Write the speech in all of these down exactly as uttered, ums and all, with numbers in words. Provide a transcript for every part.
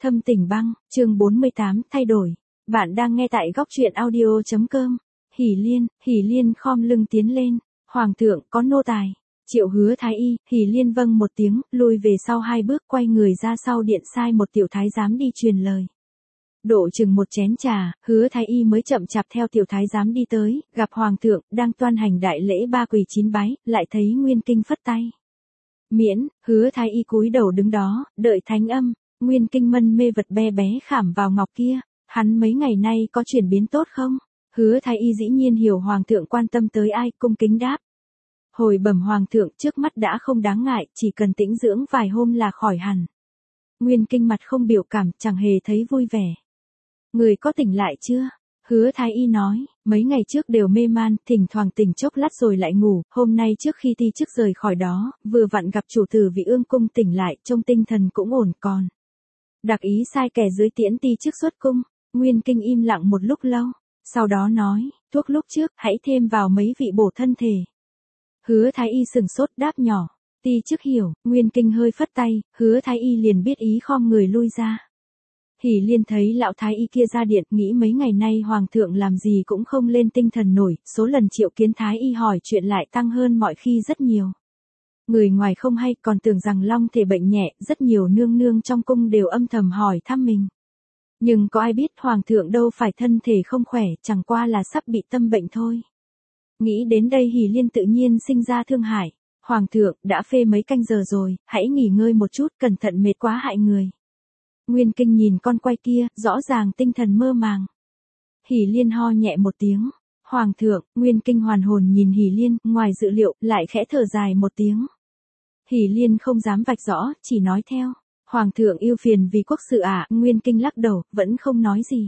Thâm Tình Băng, chương bốn mươi tám, thay đổi. Bạn đang nghe tại góc truyện audio chấm com. Hỷ Liên, Hỷ Liên khom lưng tiến lên. Hoàng thượng, có nô tài. Triệu Hứa Thái Y, Hỷ Liên vâng một tiếng, lùi về sau hai bước, quay người ra sau điện sai một tiểu thái giám đi truyền lời. Độ chừng một chén trà, Hứa Thái Y mới chậm chạp theo tiểu thái giám đi tới, gặp hoàng thượng, đang toan hành đại lễ ba quỳ chín bái, lại thấy Nguyên Kinh phất tay. Miễn, Hứa Thái Y cúi đầu đứng đó, đợi thánh âm. Nguyên Kinh mân mê vật bé bé khảm vào ngọc kia, hắn mấy ngày nay có chuyển biến tốt không? Hứa Thái Y dĩ nhiên hiểu hoàng thượng quan tâm tới ai, cung kính đáp. Hồi bẩm hoàng thượng, trước mắt đã không đáng ngại, chỉ cần tĩnh dưỡng vài hôm là khỏi hẳn. Nguyên Kinh mặt không biểu cảm, chẳng hề thấy vui vẻ. Người có tỉnh lại chưa? Hứa Thái Y nói, mấy ngày trước đều mê man, thỉnh thoảng tỉnh chốc lát rồi lại ngủ, hôm nay trước khi ti chức rời khỏi đó, vừa vặn gặp chủ tử Vị Ương cung tỉnh lại, trông tinh thần cũng ổn còn. Đặc ý sai kẻ dưới tiễn ti chức xuất cung. Nguyên Kinh im lặng một lúc lâu, sau đó nói, thuốc lúc trước, hãy thêm vào mấy vị bổ thân thể. Hứa Thái Y sừng sốt đáp nhỏ, ti chức hiểu. Nguyên Kinh hơi phất tay, Hứa Thái Y liền biết ý khom người lui ra. Hỷ Liên thấy lão Thái Y kia ra điện, nghĩ mấy ngày nay hoàng thượng làm gì cũng không lên tinh thần nổi, số lần triệu kiến Thái Y hỏi chuyện lại tăng hơn mọi khi rất nhiều. Người ngoài không hay, còn tưởng rằng long thể bệnh nhẹ, rất nhiều nương nương trong cung đều âm thầm hỏi thăm mình. Nhưng có ai biết hoàng thượng đâu phải thân thể không khỏe, chẳng qua là sắp bị tâm bệnh thôi. Nghĩ đến đây Hỷ Liên tự nhiên sinh ra thương hại. Hoàng thượng, đã phê mấy canh giờ rồi, hãy nghỉ ngơi một chút, cẩn thận mệt quá hại người. Nguyên Kinh nhìn con quay kia, rõ ràng tinh thần mơ màng. Hỷ Liên ho nhẹ một tiếng. Hoàng thượng, Nguyên Kinh hoàn hồn nhìn Hỷ Liên, ngoài dự liệu, lại khẽ thở dài một tiếng. Hỷ Liên không dám vạch rõ, chỉ nói theo. Hoàng thượng yêu phiền vì quốc sự ạ. À? Nguyên Kinh lắc đầu, vẫn không nói gì.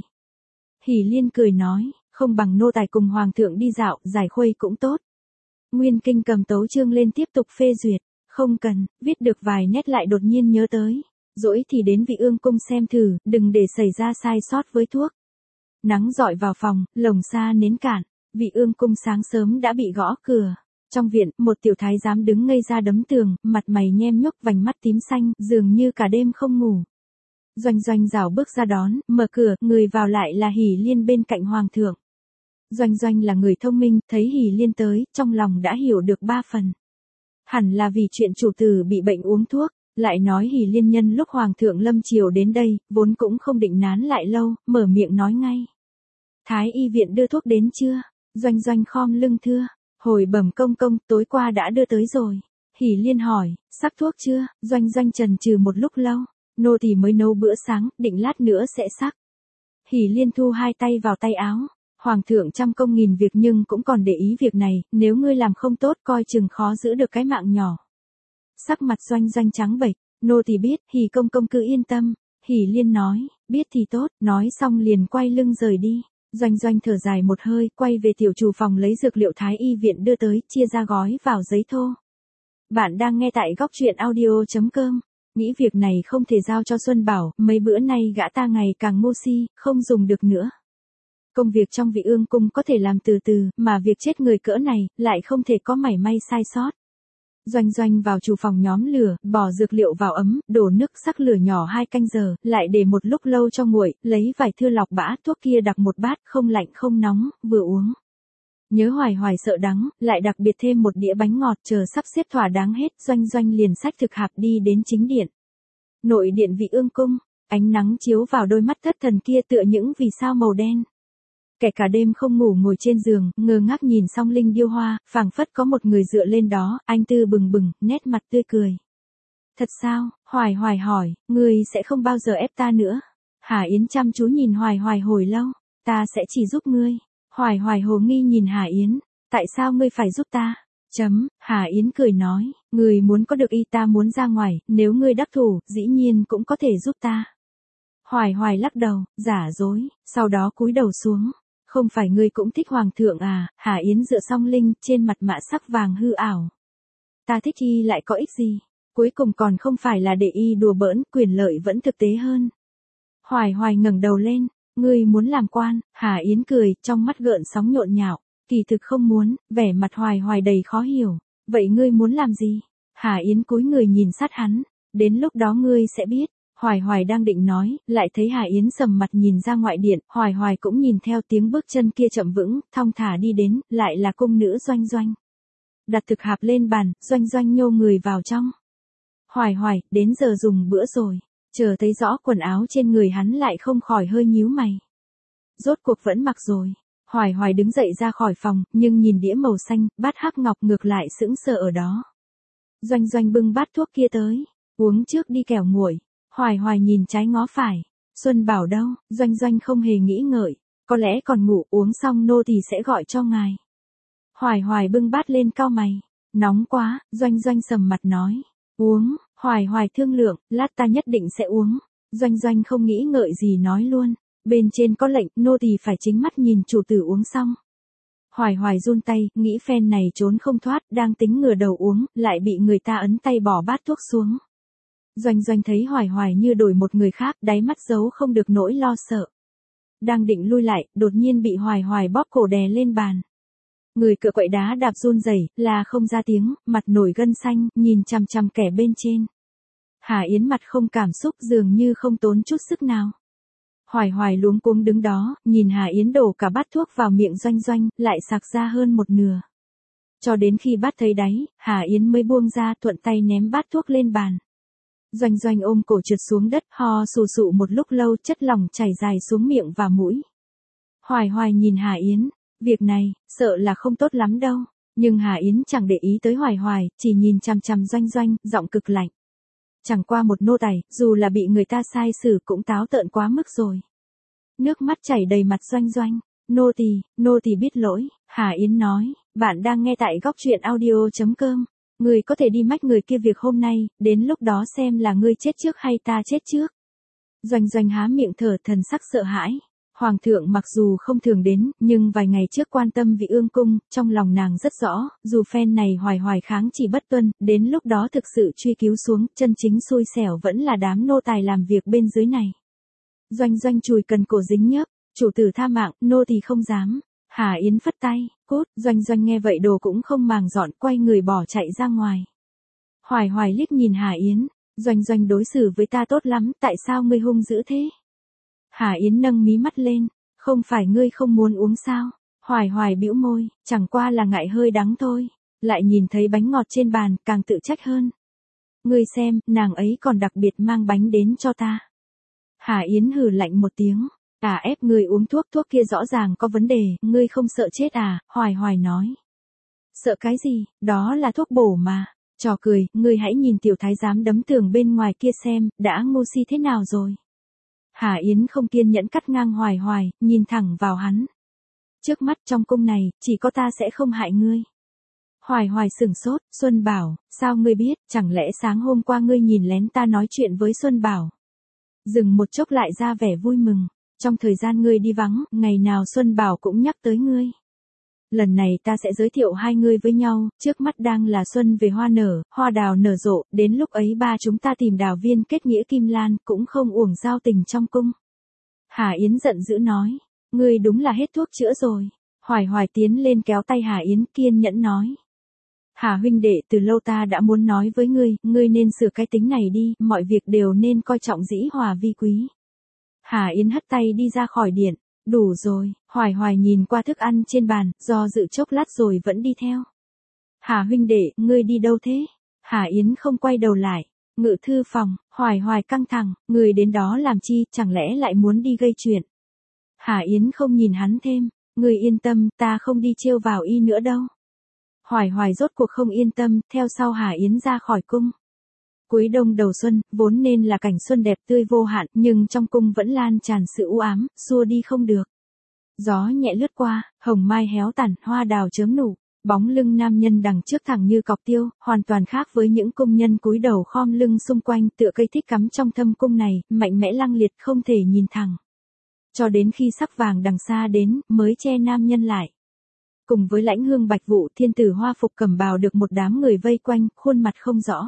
Hỷ Liên cười nói, không bằng nô tài cùng hoàng thượng đi dạo, giải khuây cũng tốt. Nguyên Kinh cầm tấu chương lên tiếp tục phê duyệt. Không cần, viết được vài nét lại đột nhiên nhớ tới. Dỗi thì đến Vị Ương cung xem thử, đừng để xảy ra sai sót với thuốc. Nắng rọi vào phòng, lồng xa nến cạn. Vị Ương cung sáng sớm đã bị gõ cửa. Trong viện, một tiểu thái giám đứng ngây ra đấm tường, mặt mày nhem nhuốc, vành mắt tím xanh, dường như cả đêm không ngủ. Doanh Doanh rảo bước ra đón, mở cửa, người vào lại là Hỷ Liên bên cạnh hoàng thượng. Doanh Doanh là người thông minh, thấy Hỷ Liên tới, trong lòng đã hiểu được ba phần. Hẳn là vì chuyện chủ tử bị bệnh uống thuốc, lại nói Hỷ Liên nhân lúc hoàng thượng lâm triều đến đây, vốn cũng không định nán lại lâu, mở miệng nói ngay. Thái y viện đưa thuốc đến chưa? Doanh Doanh khom lưng thưa. Hồi bẩm công công, tối qua đã đưa tới rồi. Hỷ Liên hỏi, sắc thuốc chưa? Doanh Doanh chần chừ một lúc lâu. Nô tỳ mới nấu bữa sáng, định lát nữa sẽ sắc. Hỷ Liên thu hai tay vào tay áo. Hoàng thượng trăm công nghìn việc nhưng cũng còn để ý việc này, nếu ngươi làm không tốt coi chừng khó giữ được cái mạng nhỏ. Sắc mặt Doanh Doanh trắng bệch, nô tỳ biết, Hỷ công công cứ yên tâm. Hỷ Liên nói, biết thì tốt, nói xong liền quay lưng rời đi. Doanh Doanh thở dài một hơi, quay về tiểu chủ phòng lấy dược liệu Thái y viện đưa tới, chia ra gói vào giấy thô. Bạn đang nghe tại góc truyện audio chấm com. Nghĩ việc này không thể giao cho Xuân Bảo, mấy bữa nay gã ta ngày càng ngu si, không dùng được nữa. Công việc trong Vị Ương cung có thể làm từ từ, mà việc chết người cỡ này, lại không thể có mảy may sai sót. Doanh Doanh vào chủ phòng nhóm lửa, bỏ dược liệu vào ấm, đổ nước sắc lửa nhỏ hai canh giờ, lại để một lúc lâu cho nguội, lấy vài thưa lọc bã thuốc kia đặt một bát, không lạnh không nóng, vừa uống. Nhớ hoài hoài sợ đắng, lại đặc biệt thêm một đĩa bánh ngọt, chờ sắp xếp thỏa đáng hết, Doanh Doanh liền xách thực hạp đi đến chính điện. Nội điện Vị Ương cung, ánh nắng chiếu vào đôi mắt thất thần kia tựa những vì sao màu đen. Kẻ cả đêm không ngủ ngồi trên giường, ngơ ngác nhìn song linh điêu hoa, phảng phất có một người dựa lên đó, anh tư bừng bừng, nét mặt tươi cười. Thật sao? Hoài Hoài hỏi, ngươi sẽ không bao giờ ép ta nữa. Hà Yến chăm chú nhìn Hoài Hoài hồi lâu, ta sẽ chỉ giúp ngươi. Hoài Hoài hồ nghi nhìn Hà Yến, tại sao ngươi phải giúp ta? Chấm, Hà Yến cười nói, ngươi muốn có được y ta muốn ra ngoài, nếu ngươi đắc thủ, dĩ nhiên cũng có thể giúp ta. Hoài Hoài lắc đầu, giả dối, sau đó cúi đầu xuống. Không phải ngươi cũng thích hoàng thượng à? Hà Yến dựa song linh, trên mặt mạ sắc vàng hư ảo. Ta thích y lại có ích gì? Cuối cùng còn không phải là để y đùa bỡn, quyền lợi vẫn thực tế hơn. Hoài Hoài ngẩng đầu lên, ngươi muốn làm quan? Hà Yến cười, trong mắt gợn sóng nhộn nhạo. Kỳ thực không muốn, vẻ mặt Hoài Hoài đầy khó hiểu. Vậy ngươi muốn làm gì? Hà Yến cúi người nhìn sát hắn. Đến lúc đó ngươi sẽ biết. Hoài Hoài đang định nói, lại thấy Hà Yến sầm mặt nhìn ra ngoại điện, Hoài Hoài cũng nhìn theo tiếng bước chân kia chậm vững, thong thả đi đến, lại là cung nữ Doanh Doanh. Đặt thực hạp lên bàn, Doanh Doanh nhô người vào trong. Hoài Hoài, đến giờ dùng bữa rồi. Chờ thấy rõ quần áo trên người hắn lại không khỏi hơi nhíu mày. Rốt cuộc vẫn mặc rồi. Hoài Hoài đứng dậy ra khỏi phòng, nhưng nhìn đĩa màu xanh, bát hắc ngọc ngược lại sững sờ ở đó. Doanh Doanh bưng bát thuốc kia tới. Uống trước đi kẻo nguội. Hoài Hoài nhìn trái ngó phải. Xuân Bảo đâu? Doanh Doanh không hề nghĩ ngợi. Có lẽ còn ngủ, uống xong nô tỳ sẽ gọi cho ngài. Hoài Hoài bưng bát lên cau mày. Nóng quá, Doanh Doanh sầm mặt nói. Uống. Hoài Hoài thương lượng, lát ta nhất định sẽ uống. Doanh Doanh không nghĩ ngợi gì nói luôn. Bên trên có lệnh, nô tỳ phải chính mắt nhìn chủ tử uống xong. Hoài Hoài run tay, nghĩ phen này trốn không thoát, đang tính ngửa đầu uống, lại bị người ta ấn tay bỏ bát thuốc xuống. Doanh Doanh thấy Hoài Hoài như đổi một người khác, đáy mắt giấu không được nỗi lo sợ. Đang định lui lại, đột nhiên bị Hoài Hoài bóp cổ đè lên bàn. Người cựa quậy đá đạp run rẩy, là không ra tiếng, mặt nổi gân xanh, nhìn chằm chằm kẻ bên trên. Hà Yến mặt không cảm xúc, dường như không tốn chút sức nào. Hoài Hoài luống cuống đứng đó, nhìn Hà Yến đổ cả bát thuốc vào miệng Doanh Doanh, lại sặc ra hơn một nửa. Cho đến khi bát thấy đáy, Hà Yến mới buông ra, thuận tay ném bát thuốc lên bàn. Doanh Doanh ôm cổ trượt xuống đất, ho sù sụ một lúc lâu, chất lỏng chảy dài xuống miệng và mũi. Hoài Hoài nhìn Hà Yến, việc này, sợ là không tốt lắm đâu. Nhưng Hà Yến chẳng để ý tới Hoài Hoài, chỉ nhìn chằm chằm Doanh Doanh, giọng cực lạnh. Chẳng qua một nô tài, dù là bị người ta sai xử cũng táo tợn quá mức rồi. Nước mắt chảy đầy mặt Doanh Doanh. Nô tỳ, nô tỳ biết lỗi. Hà Yến nói, bạn đang nghe tại góc truyện audio chấm com. Người có thể đi mách người kia việc hôm nay, đến lúc đó xem là ngươi chết trước hay ta chết trước. Doanh Doanh há miệng thở, thần sắc sợ hãi. Hoàng thượng mặc dù không thường đến, nhưng vài ngày trước quan tâm vị ương cung, trong lòng nàng rất rõ, dù phen này Hoài Hoài kháng chỉ bất tuân, đến lúc đó thực sự truy cứu xuống, chân chính xui xẻo vẫn là đám nô tài làm việc bên dưới này. Doanh Doanh chùi cần cổ dính nhớp, chủ tử tha mạng, nô thì không dám. Hà Yến phất tay, cút. Doanh Doanh nghe vậy đồ cũng không màng dọn, quay người bỏ chạy ra ngoài. Hoài Hoài liếc nhìn Hà Yến, Doanh Doanh đối xử với ta tốt lắm, tại sao ngươi hung dữ thế? Hà Yến nâng mí mắt lên, không phải ngươi không muốn uống sao? Hoài Hoài bĩu môi, chẳng qua là ngại hơi đắng thôi. Lại nhìn thấy bánh ngọt trên bàn, càng tự trách hơn. Ngươi xem, nàng ấy còn đặc biệt mang bánh đến cho ta. Hà Yến hừ lạnh một tiếng. À ép ngươi uống thuốc, thuốc kia rõ ràng có vấn đề, ngươi không sợ chết à? Hoài Hoài nói. Sợ cái gì, đó là thuốc bổ mà. Trò cười, ngươi hãy nhìn tiểu thái giám đấm tường bên ngoài kia xem, đã ngu si thế nào rồi. Hà Yến không kiên nhẫn cắt ngang Hoài Hoài, nhìn thẳng vào hắn. Trước mắt trong cung này, chỉ có ta sẽ không hại ngươi. Hoài Hoài sửng sốt, Xuân Bảo, sao ngươi biết, chẳng lẽ sáng hôm qua ngươi nhìn lén ta nói chuyện với Xuân Bảo. Dừng một chốc lại ra vẻ vui mừng, trong thời gian ngươi đi vắng, ngày nào Xuân Bảo cũng nhắc tới ngươi. Lần này ta sẽ giới thiệu hai ngươi với nhau, trước mắt đang là xuân về hoa nở, hoa đào nở rộ, đến lúc ấy ba chúng ta tìm đào viên kết nghĩa kim lan, cũng không uổng giao tình trong cung. Hà Yến giận dữ nói, ngươi đúng là hết thuốc chữa rồi. Hoài Hoài tiến lên kéo tay Hà Yến, kiên nhẫn nói. Hà huynh đệ, từ lâu ta đã muốn nói với ngươi, ngươi nên sửa cái tính này đi, mọi việc đều nên coi trọng dĩ hòa vi quý. Hà Yến hất tay đi ra khỏi điện. Đủ rồi. Hoài Hoài nhìn qua thức ăn trên bàn, do dự chốc lát rồi vẫn đi theo. Hà huynh đệ, ngươi đi đâu thế? Hà Yến không quay đầu lại. Ngự thư phòng. Hoài Hoài căng thẳng, ngươi đến đó làm chi, chẳng lẽ lại muốn đi gây chuyện? Hà Yến không nhìn hắn thêm. Ngươi yên tâm, ta không đi trêu vào y nữa đâu. Hoài Hoài rốt cuộc không yên tâm, theo sau Hà Yến ra khỏi cung. Cuối đông đầu xuân, vốn nên là cảnh xuân đẹp tươi vô hạn, nhưng trong cung vẫn lan tràn sự u ám, xua đi không được. Gió nhẹ lướt qua, hồng mai héo tàn, hoa đào chớm nụ, bóng lưng nam nhân đằng trước thẳng như cọc tiêu, hoàn toàn khác với những công nhân cúi đầu khom lưng xung quanh, tựa cây thích cắm trong thâm cung này, mạnh mẽ lăng liệt không thể nhìn thẳng. Cho đến khi sắc vàng đằng xa đến, mới che nam nhân lại. Cùng với lãnh hương bạch vụ, thiên tử hoa phục cẩm bào được một đám người vây quanh, khuôn mặt không rõ.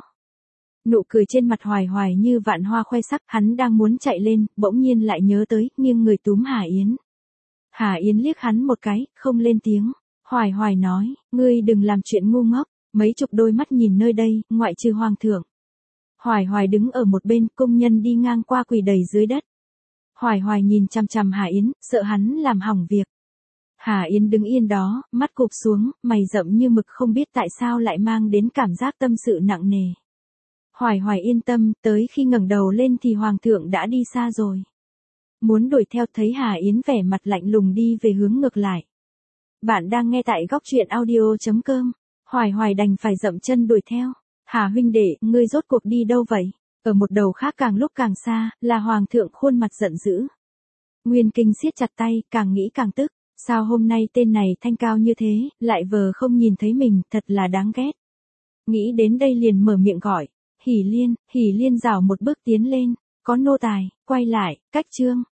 Nụ cười trên mặt Hoài Hoài như vạn hoa khoe sắc, hắn đang muốn chạy lên, bỗng nhiên lại nhớ tới, nghiêng người túm Hà Yến. Hà Yến liếc hắn một cái, không lên tiếng. Hoài Hoài nói, ngươi đừng làm chuyện ngu ngốc, mấy chục đôi mắt nhìn nơi đây, ngoại trừ hoàng thượng. Hoài Hoài đứng ở một bên, công nhân đi ngang qua quỳ đầy dưới đất. Hoài Hoài nhìn chằm chằm Hà Yến, sợ hắn làm hỏng việc. Hà Yến đứng yên đó, mắt cụp xuống, mày rậm như mực, không biết tại sao lại mang đến cảm giác tâm sự nặng nề. Hoài Hoài yên tâm, tới khi ngẩng đầu lên thì Hoàng thượng đã đi xa rồi. Muốn đuổi theo, thấy Hà Yến vẻ mặt lạnh lùng đi về hướng ngược lại. Bạn đang nghe tại góc truyện audio chấm com. Hoài Hoài đành phải dậm chân đuổi theo. Hà huynh đệ, ngươi rốt cuộc đi đâu vậy? Ở một đầu khác càng lúc càng xa, là Hoàng thượng khuôn mặt giận dữ. Nguyên Kinh siết chặt tay, càng nghĩ càng tức. Sao hôm nay tên này thanh cao như thế, lại vờ không nhìn thấy mình, thật là đáng ghét. Nghĩ đến đây liền mở miệng gọi. Hỷ Liên, Hỷ Liên rảo một bước tiến lên. Có nô tài, quay lại, cách trương.